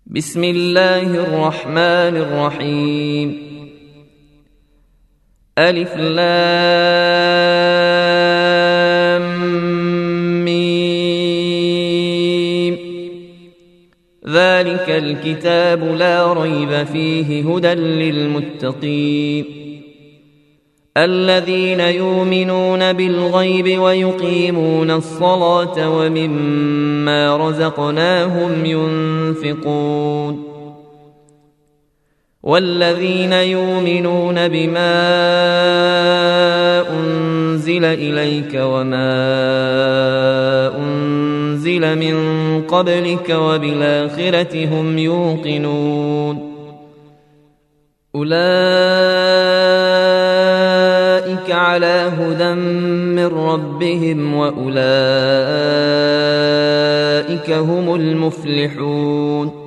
بسم الله الرحمن الرحيم. ألف لام ميم. ذلك الكتاب لا ريب فيه هدى للمتقين الذين يؤمنون بالغيب ويقيمون الصلاة ومما رزقناهم ينفقون والذين يؤمنون بما أنزل إليك وما أنزل من قبلك وبالآخرة هم يوقنون أولئك على هدى من ربهم وأولئك هم المفلحون.